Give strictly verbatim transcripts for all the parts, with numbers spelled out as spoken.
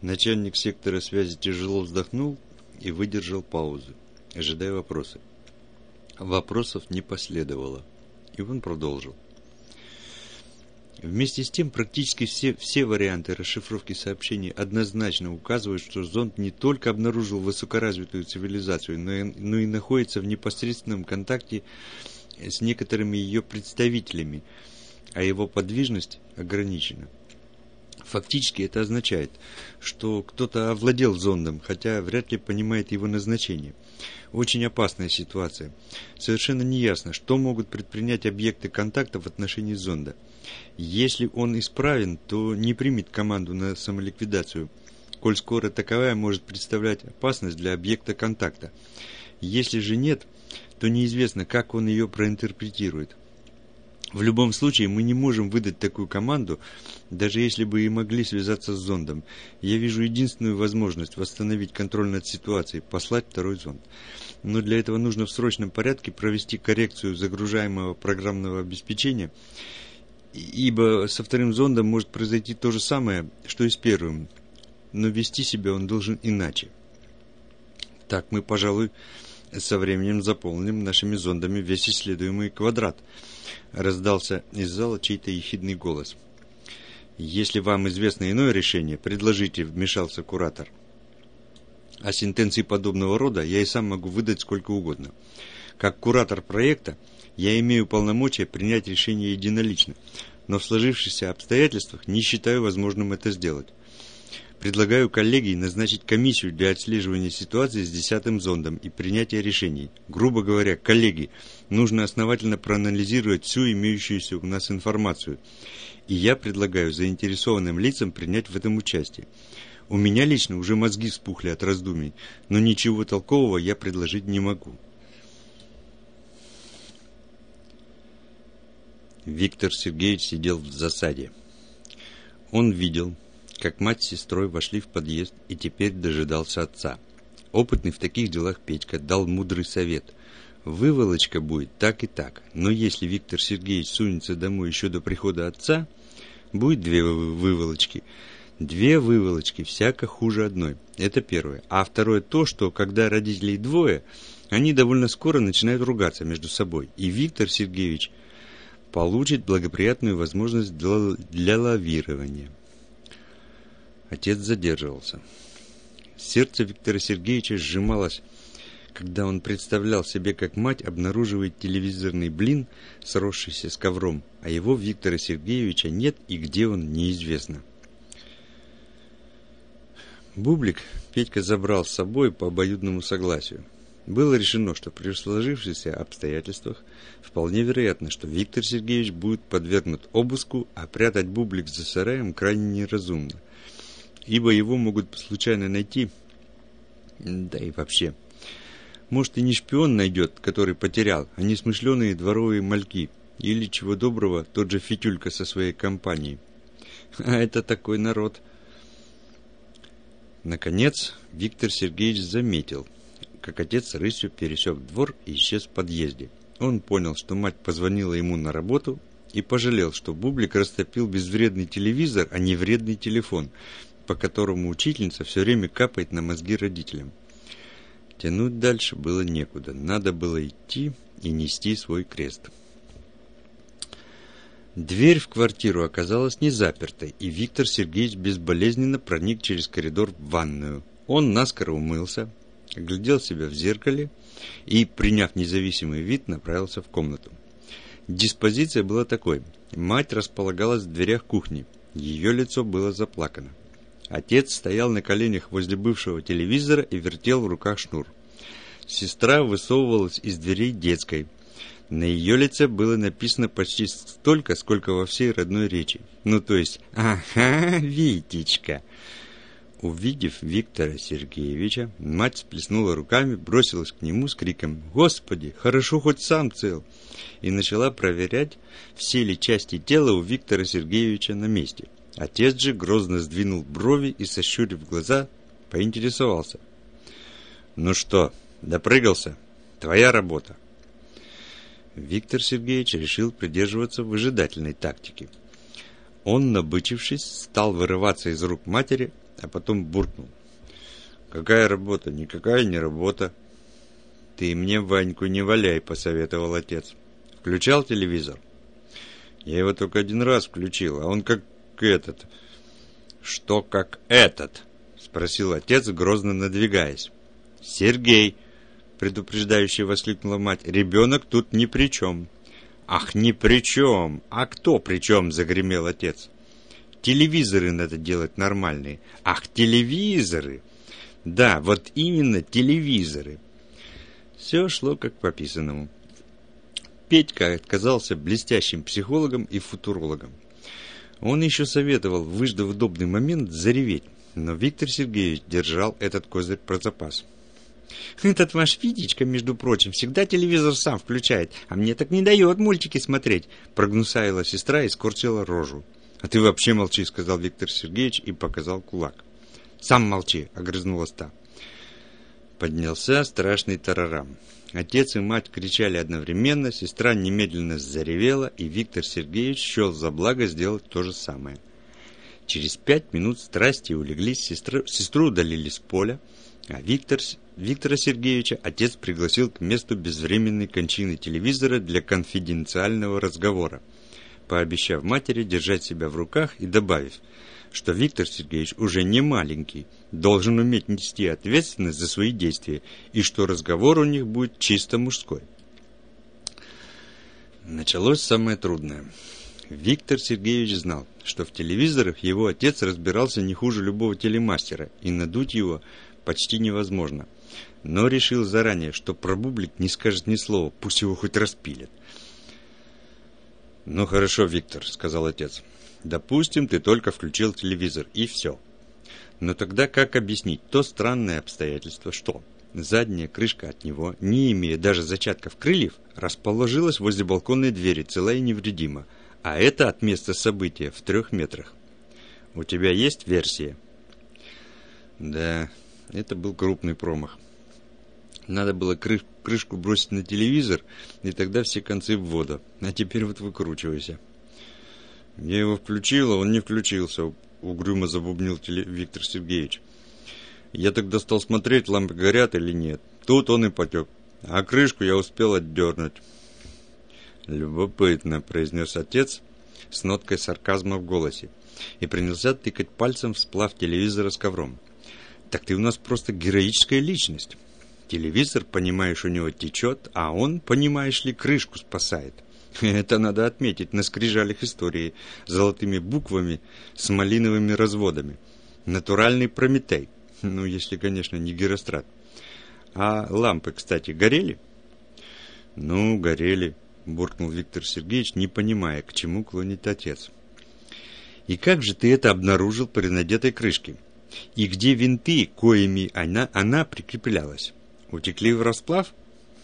Начальник сектора связи тяжело вздохнул и выдержал паузу, ожидая вопроса. Вопросов не последовало, и он продолжил. Вместе с тем, практически все, все варианты расшифровки сообщений однозначно указывают, что зонд не только обнаружил высокоразвитую цивилизацию, но и, но и находится в непосредственном контакте с некоторыми ее представителями, а его подвижность ограничена. Фактически это означает, что кто-то овладел зондом, хотя вряд ли понимает его назначение. Очень опасная ситуация. Совершенно неясно, что могут предпринять объекты контакта в отношении зонда. Если он исправен, то не примет команду на самоликвидацию, коль скоро таковая может представлять опасность для объекта контакта. Если же нет, то неизвестно, как он ее проинтерпретирует. В любом случае, мы не можем выдать такую команду, даже если бы и могли связаться с зондом. Я вижу единственную возможность восстановить контроль над ситуацией – послать второй зонд. Но для этого нужно в срочном порядке провести коррекцию загружаемого программного обеспечения, ибо со вторым зондом может произойти то же самое, что и с первым, но вести себя он должен иначе. Так мы, пожалуй, со временем заполним нашими зондами весь исследуемый квадрат. Раздался из зала чей-то ехидный голос. «Если вам известно иное решение, предложите», — вмешался куратор. «А сентенций подобного рода я и сам могу выдать сколько угодно. Как куратор проекта я имею полномочия принять решение единолично, но в сложившихся обстоятельствах не считаю возможным это сделать. Предлагаю коллегии назначить комиссию для отслеживания ситуации с десятым зондом и принятия решений. Грубо говоря, коллеги, нужно основательно проанализировать всю имеющуюся у нас информацию. И я предлагаю заинтересованным лицам принять в этом участие. У меня лично уже мозги вспухли от раздумий, но ничего толкового я предложить не могу». Виктор Сергеевич сидел в засаде. Он видел, как мать с сестрой вошли в подъезд и теперь дожидался отца. Опытный в таких делах Петька дал мудрый совет. Выволочка будет так и так, но если Виктор Сергеевич сунется домой еще до прихода отца, будет две выволочки. Две выволочки всяко хуже одной. Это первое. А второе то, что когда родителей двое, они довольно скоро начинают ругаться между собой. И Виктор Сергеевич получит благоприятную возможность для, для лавирования. Отец задерживался. Сердце Виктора Сергеевича сжималось, когда он представлял себе, как мать обнаруживает телевизорный блин, сросшийся с ковром, а его, Виктора Сергеевича, нет и где он, неизвестно. Бублик Петька забрал с собой по обоюдному согласию. Было решено, что при сложившихся обстоятельствах вполне вероятно, что Виктор Сергеевич будет подвергнут обыску, а прятать Бублик за сараем крайне неразумно, ибо его могут случайно найти, да и вообще. Может, и не шпион найдет, который потерял, а не смышленые дворовые мальки, или, чего доброго, тот же Фитюлька со своей компанией. А это такой народ. Наконец, Виктор Сергеевич заметил, как отец рысью пересек двор и исчез в подъезде. Он понял, что мать позвонила ему на работу, и пожалел, что Бублик растопил безвредный телевизор, а не вредный телефон, по которому учительница все время капает на мозги родителям. Тянуть дальше было некуда, надо было идти и нести свой крест. Дверь в квартиру оказалась не запертой, и Виктор Сергеевич безболезненно проник через коридор в ванную. Он наскоро умылся, оглядел себя в зеркале и, приняв независимый вид, направился в комнату. Диспозиция была такой. Мать располагалась в дверях кухни. Ее лицо было заплакано. Отец стоял на коленях возле бывшего телевизора и вертел в руках шнур. Сестра высовывалась из дверей детской. На ее лице было написано почти столько, сколько во всей родной речи. Ну, то есть, ага, Витечка. Увидев Виктора Сергеевича, мать сплеснула руками, бросилась к нему с криком «Господи, хорошо хоть сам цел!» и начала проверять, все ли части тела у Виктора Сергеевича на месте. Отец же грозно сдвинул брови и, сощурив глаза, поинтересовался. «Ну что, допрыгался? Твоя работа!» Виктор Сергеевич решил придерживаться выжидательной тактики. Он, набычившись, стал вырываться из рук матери, а потом буркнул. «Какая работа? Никакая не работа». «Ты мне Ваньку не валяй», — посоветовал отец. «Включал телевизор?» «Я его только один раз включил, а он как этот». «Что как этот?» — спросил отец, грозно надвигаясь. «Сергей!» — предупреждающе воскликнула мать. «Ребенок тут ни при чем». «Ах, ни при чем! А кто при чем?» — загремел отец. «Телевизоры надо делать нормальные». «Ах, телевизоры!» «Да, вот именно телевизоры». Все шло как по писанному. Петька оказался блестящим психологом и футурологом. Он еще советовал, выждав удобный момент, зареветь, но Виктор Сергеевич держал этот козырь про запас. «Этот ваш Витечка, между прочим, всегда телевизор сам включает, а мне так не дает мультики смотреть», — прогнусавила сестра и скорчила рожу. «А ты вообще молчи», — сказал Виктор Сергеевич и показал кулак. «Сам молчи», — огрызнулась та. Поднялся страшный тарарам. Отец и мать кричали одновременно, сестра немедленно заревела, и Виктор Сергеевич счел за благо сделать то же самое. Через пять минут страсти улеглись, сестру, сестру удалили с поля, а Виктор, Виктора Сергеевича отец пригласил к месту безвременной кончины телевизора для конфиденциального разговора, пообещав матери держать себя в руках и добавив, что Виктор Сергеевич уже не маленький, должен уметь нести ответственность за свои действия, и что разговор у них будет чисто мужской. Началось самое трудное. Виктор Сергеевич знал, что в телевизорах его отец разбирался не хуже любого телемастера, и надуть его почти невозможно. Но решил заранее, что про бублик не скажет ни слова, пусть его хоть распилят. «Ну хорошо, Виктор», — сказал отец. «Допустим, ты только включил телевизор, и все. Но тогда как объяснить то странное обстоятельство, что задняя крышка от него, не имея даже зачатков крыльев, расположилась возле балконной двери целая и невредима, а это от места события в трех метрах? У тебя есть версия?» Да, это был крупный промах. Надо было крыш- крышку бросить на телевизор, и тогда все концы в воду. А теперь вот выкручивайся. «Я его включил, а он не включился», — угрюмо забубнил теле... Виктор Сергеевич. «Я тогда стал смотреть, лампы горят или нет. Тут он и потек. А крышку я успел отдернуть». «Любопытно», — произнес отец с ноткой сарказма в голосе и принялся тыкать пальцем в сплав телевизора с ковром. «Так ты у нас просто героическая личность. Телевизор, понимаешь, у него течет, а он, понимаешь ли, крышку спасает. Это надо отметить на скрижалях истории золотыми буквами с малиновыми разводами. Натуральный Прометей. Ну, если, конечно, не Герострат. А лампы, кстати, горели?» «Ну, горели», — буркнул Виктор Сергеевич, не понимая, к чему клонит отец. «И как же ты это обнаружил при надетой крышке? И где винты, коими она, она прикреплялась? Утекли в расплав?»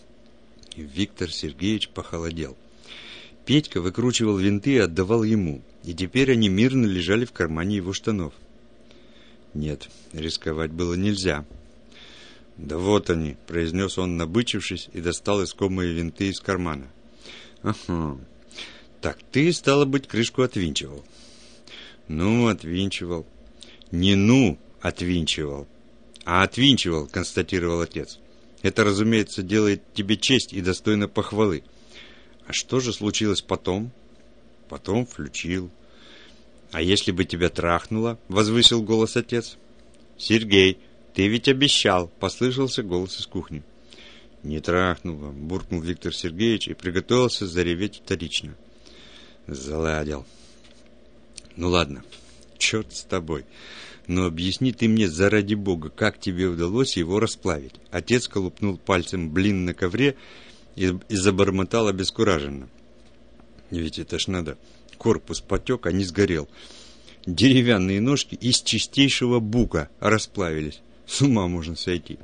Виктор Сергеевич похолодел. Петька выкручивал винты и отдавал ему, и теперь они мирно лежали в кармане его штанов. Нет, рисковать было нельзя. «Да вот они», — произнес он, набычившись, и достал искомые винты из кармана. «Ага, так ты, стало быть, крышку отвинчивал». «Ну, отвинчивал». «Не ну, отвинчивал, а отвинчивал», — констатировал отец. «Это, разумеется, делает тебе честь и достойно похвалы. А что же случилось потом?» «Потом включил». «А если бы тебя трахнуло?» — возвысил голос отец. «Сергей, ты ведь обещал!» — послышался голос из кухни. «Не трахнуло», — буркнул Виктор Сергеевич и приготовился зареветь вторично. Заладил. «Ну ладно, черт с тобой. Но объясни ты мне, заради бога, как тебе удалось его расплавить?» Отец колупнул пальцем блин на ковре и, и забормотал обескураженно. «Ведь это ж надо. Корпус потек, а не сгорел. Деревянные ножки из чистейшего бука расплавились. С ума можно сойти».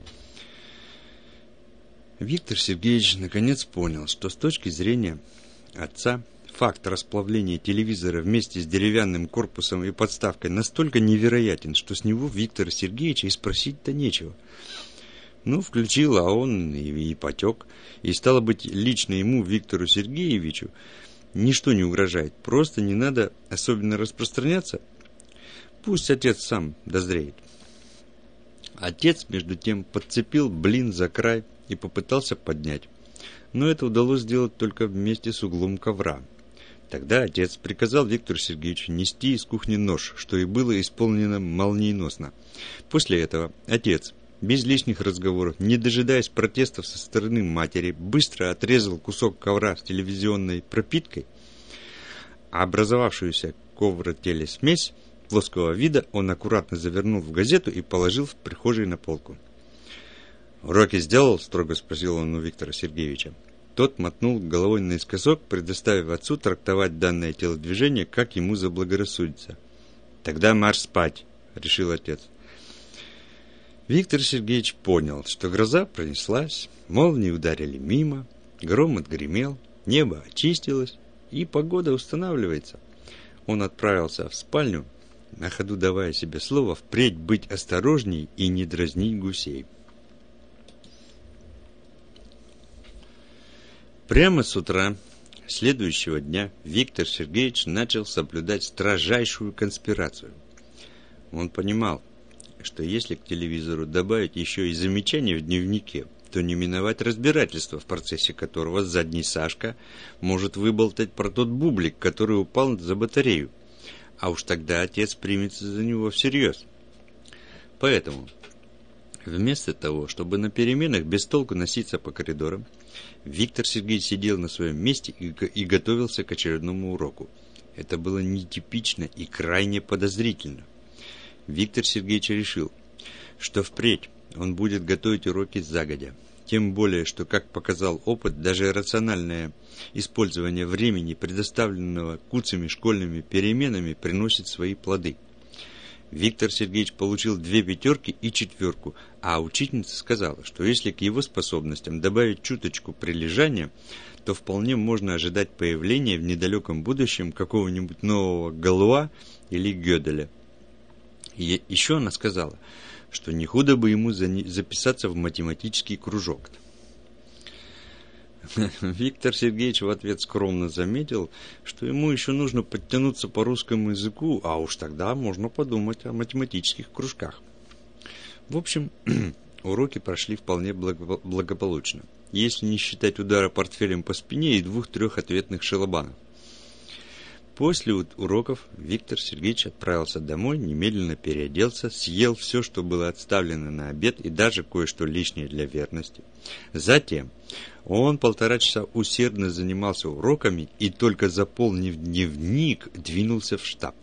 Виктор Сергеевич наконец понял, что с точки зрения отца факт расплавления телевизора вместе с деревянным корпусом и подставкой настолько невероятен, что с него Виктора Сергеевича и спросить-то нечего. Ну, включил, а он и, и потек. И стало быть, лично ему, Виктору Сергеевичу, ничто не угрожает. Просто не надо особенно распространяться Пусть отец сам дозреет. Отец, между тем, подцепил блин за край и попытался поднять. Но это удалось сделать только вместе с углом ковра. Тогда отец приказал Виктору Сергеевичу нести из кухни нож, что и было исполнено молниеносно. После этого отец, без лишних разговоров, не дожидаясь протестов со стороны матери, быстро отрезал кусок ковра с телевизионной пропиткой, а образовавшуюся ковротелесмесь плоского вида он аккуратно завернул в газету и положил в прихожей на полку. «Уроки сделал?» – строго спросил он у Виктора Сергеевича. Тот мотнул головой наискосок, предоставив отцу трактовать данное телодвижение, как ему заблагорассудится. «Тогда марш спать», – решил отец. Виктор Сергеевич понял, что гроза пронеслась, молнии ударили мимо, гром отгремел, небо очистилось, и погода устанавливается. Он отправился в спальню, на ходу давая себе слово впредь быть осторожней и не дразнить гусей. Прямо с утра следующего дня Виктор Сергеевич начал соблюдать строжайшую конспирацию. Он понимал, что если к телевизору добавить еще и замечания в дневнике, то не миновать разбирательства, в процессе которого задний Сашка может выболтать про тот бублик, который упал за батарею, а уж тогда отец примется за него всерьез. Поэтому, вместо того, чтобы на переменах без толку носиться по коридорам, Виктор Сергеевич сидел на своем месте и, и готовился к очередному уроку. Это было нетипично и крайне подозрительно. Виктор Сергеевич решил, что впредь он будет готовить уроки загодя. Тем более, что, как показал опыт, даже рациональное использование времени, предоставленного куцами школьными переменами, приносит свои плоды. Виктор Сергеевич получил две пятерки и четверку, а учительница сказала, что если к его способностям добавить чуточку прилежания, то вполне можно ожидать появления в недалеком будущем какого-нибудь нового Галуа или Гёделя. И еще она сказала, что не худо бы ему записаться в математический кружок. Виктор Сергеевич в ответ скромно заметил, что ему еще нужно подтянуться по русскому языку, а уж тогда можно подумать о математических кружках. В общем, уроки прошли вполне благополучно, если не считать удара портфелем по спине и двух-трех ответных шелобанов. После уроков Виктор Сергеевич отправился домой, немедленно переоделся, съел все, что было отставлено на обед, и даже кое-что лишнее для верности. Затем он полтора часа усердно занимался уроками и, только заполнив дневник, двинулся в штаб.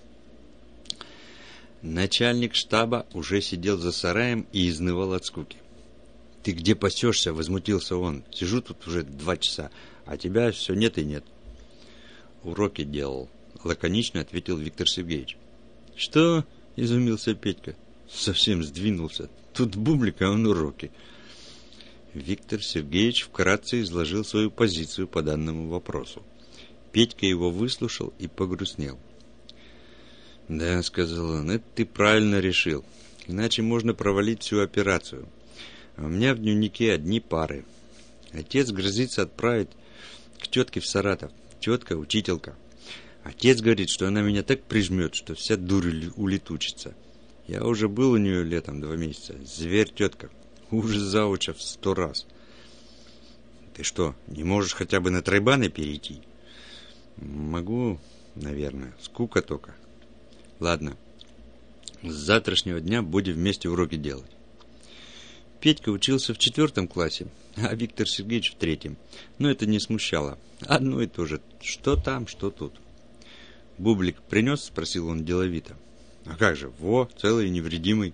Начальник штаба уже сидел за сараем и изнывал от скуки. «Ты где пасешься?» — возмутился он. «Сижу тут уже два часа, а тебя все нет и нет». «Уроки делал», — лаконично ответил Виктор Сергеевич. «Что?» — изумился Петька. «Совсем сдвинулся. Тут бублик, а он уроки». Виктор Сергеевич вкратце изложил свою позицию по данному вопросу. Петька его выслушал и погрустнел. «Да», — сказал он, — «это ты правильно решил. Иначе можно провалить всю операцию. А у меня в дневнике одни пары. Отец грозится отправить к тетке в Саратов. Тетка, учителька. Отец говорит, что она меня так прижмет, что вся дурь улетучится. Я уже был у нее летом два месяца. Зверь тетка. Ужас зауча в сто раз. Ты что, не можешь хотя бы на тройбаны перейти?» «Могу, наверное. Скука только. Ладно. С завтрашнего дня будем вместе уроки делать». Петька учился в четвертом классе, а Виктор Сергеевич в третьем. Но это не смущало. Одно и то же. Что там, что тут. «Бублик принес?» — спросил он деловито. «А как же? Во, целый и невредимый».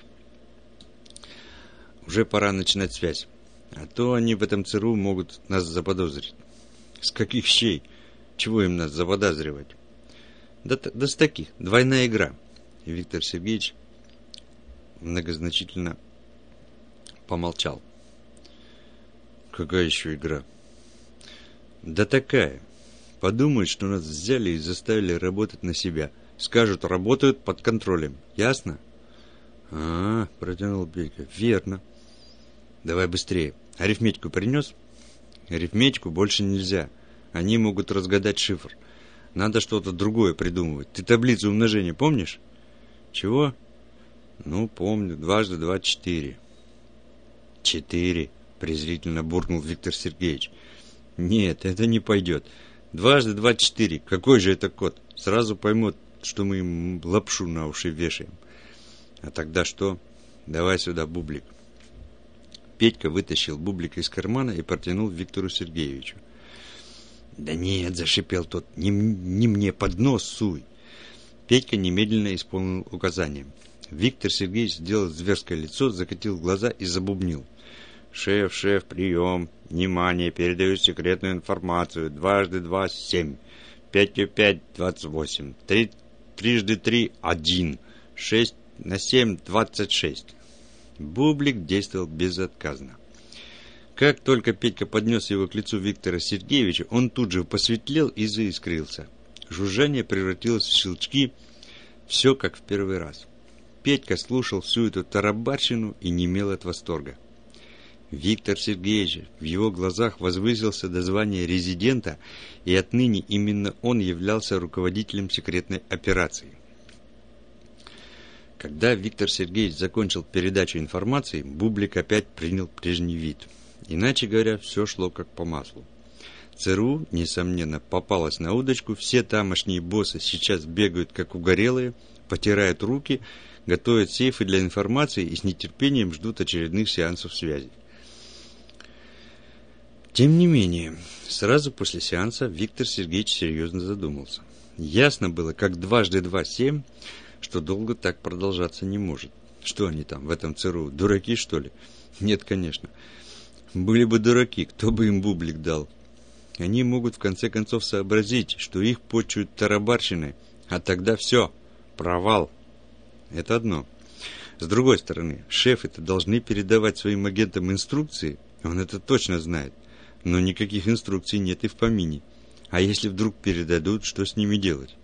«Уже пора начинать связь. А то они в этом ЦРУ могут нас заподозрить». «С каких щей? Чего им нас заподозривать?» «Да, да с таких. Двойная игра». И Виктор Сергеевич многозначительно помолчал. «Какая еще игра?» «Да такая. Подумают, что нас взяли и заставили работать на себя. Скажут, работают под контролем. Ясно?» «А, — протянул Петька, — верно. Давай быстрее. Арифметику принес?» «Арифметику больше нельзя. Они могут разгадать шифр. Надо что-то другое придумывать. Ты таблицу умножения помнишь?» Чего? Ну, помню, дважды два четыре. Четыре, презрительно буркнул Виктор Сергеевич. Нет, это не пойдет. Дважды два четыре. Какой же это код? Сразу поймут, что мы им лапшу на уши вешаем. А тогда что? Давай сюда бублик. Петька вытащил бублик из кармана и протянул Виктору Сергеевичу. Да нет, зашипел тот, не, не мне под нос суй. Петька немедленно исполнил указание. Виктор Сергеевич сделал зверское лицо, закатил глаза и забубнил. Шеф, шеф, прием. Внимание, передаю секретную информацию. Дважды два семь. Пятью пять двадцать восемь. Три, трижды три один. Шесть на семь двадцать шесть. Бублик действовал безотказно. Как только Петька поднес его к лицу Виктора Сергеевича, он тут же посветлел и заискрился. Жужжание превратилось в щелчки. Все как в первый раз. Петька слушал всю эту тарабарщину и немел от восторга. Виктор Сергеевич в его глазах возвысился до звания резидента, и отныне именно он являлся руководителем секретной операции. Когда Виктор Сергеевич закончил передачу информации, Бублик опять принял прежний вид. Иначе говоря, все шло как по маслу. ЦРУ, несомненно, попалась на удочку, все тамошние боссы сейчас бегают как угорелые, потирают руки, готовят сейфы для информации и с нетерпением ждут очередных сеансов связи. Тем не менее, сразу после сеанса Виктор Сергеевич серьезно задумался. Ясно было, как дважды два семь, что долго так продолжаться не может. Что они там в этом ЦРУ, дураки что ли? Нет, конечно. Были бы дураки, кто бы им бублик дал? Они могут в конце концов сообразить, что их почуют тарабарщиной, а тогда все, провал. Это одно. С другой стороны, шефы-то должны передавать своим агентам инструкции, он это точно знает. Но никаких инструкций нет и в помине. А если вдруг передадут, что с ними делать?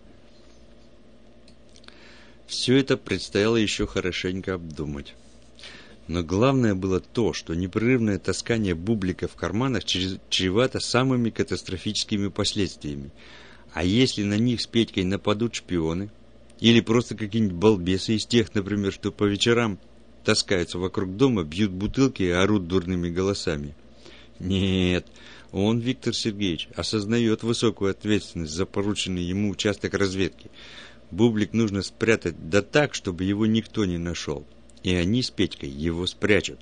Все это предстояло еще хорошенько обдумать. Но главное было то, что непрерывное таскание бублика в карманах чревато самыми катастрофическими последствиями. А если на них с Петькой нападут шпионы? Или просто какие-нибудь балбесы из тех, например, что по вечерам таскаются вокруг дома, бьют бутылки и орут дурными голосами? Нет, он, Виктор Сергеевич, осознает высокую ответственность за порученный ему участок разведки. Бублик нужно спрятать да так, чтобы его никто не нашел. И они с Петькой его спрячут.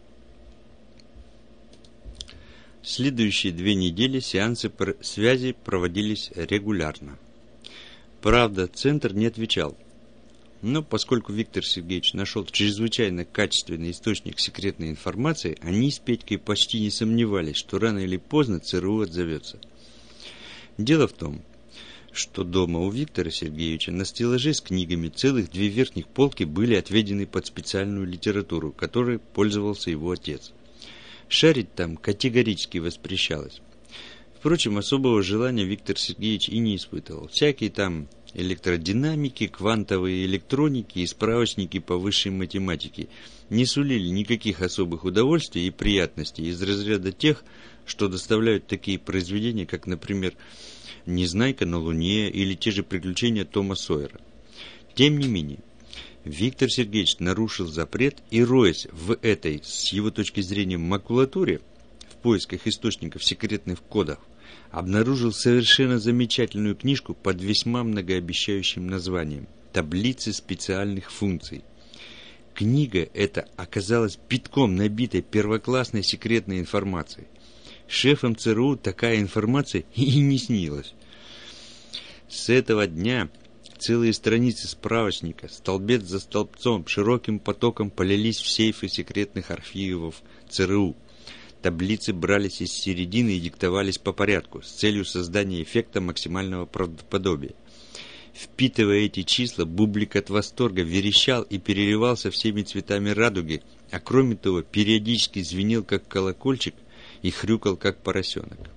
Следующие две недели сеансы связи проводились регулярно. Правда, Центр не отвечал. Но поскольку Виктор Сергеевич нашел чрезвычайно качественный источник секретной информации, они с Петькой почти не сомневались, что рано или поздно ЦРУ отзовется. Дело в том, что дома у Виктора Сергеевича на стеллаже с книгами целых две верхних полки были отведены под специальную литературу, которой пользовался его отец. Шарить там категорически воспрещалось. Впрочем, особого желания Виктор Сергеевич и не испытывал. Всякие там электродинамики, квантовые электроники и справочники по высшей математике не сулили никаких особых удовольствий и приятностей из разряда тех, что доставляют такие произведения, как, например, «Незнайка на Луне» или те же «Приключения Тома Сойера». Тем не менее, Виктор Сергеевич нарушил запрет и, роясь в этой, с его точки зрения, макулатуре, в поисках источников секретных кодов, обнаружил совершенно замечательную книжку под весьма многообещающим названием «Таблицы специальных функций». Книга эта оказалась битком набитой первоклассной секретной информацией. Шефам ЦРУ такая информация и не снилась. С этого дня целые страницы справочника, столбец за столбцом, широким потоком полились в сейфы секретных архивов ЦРУ. Таблицы брались из середины и диктовались по порядку, с целью создания эффекта максимального правдоподобия. Впитывая эти числа, Бублик от восторга верещал и переливался всеми цветами радуги, а кроме того, периодически звенел как колокольчик и хрюкал как поросенок.